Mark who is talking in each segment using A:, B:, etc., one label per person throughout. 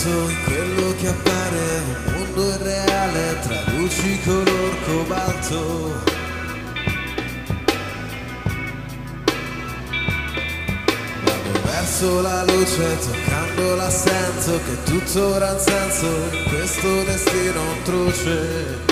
A: vento in quello che appare un mondo irreale tra luci color cobalto. Vado verso la luce toccando l'assento, che tutto ora ha un senso in questo destino truce.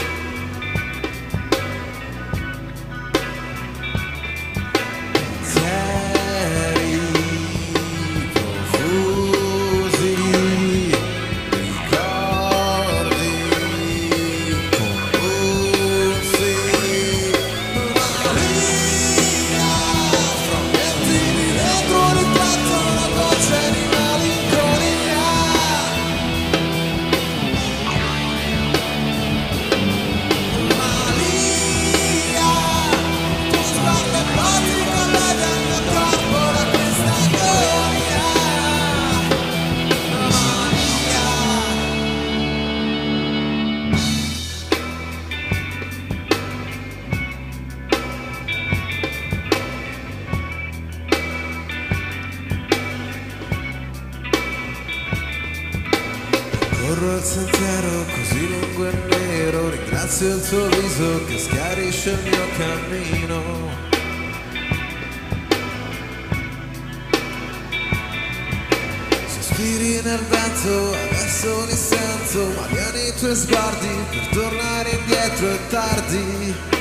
A: Corro il sentiero così lungo e nero, ringrazio il tuo viso che schiarisce il mio cammino. Sospiri nel vento, adesso li sento, ma vieni i tuoi sguardi, per tornare indietro è tardi.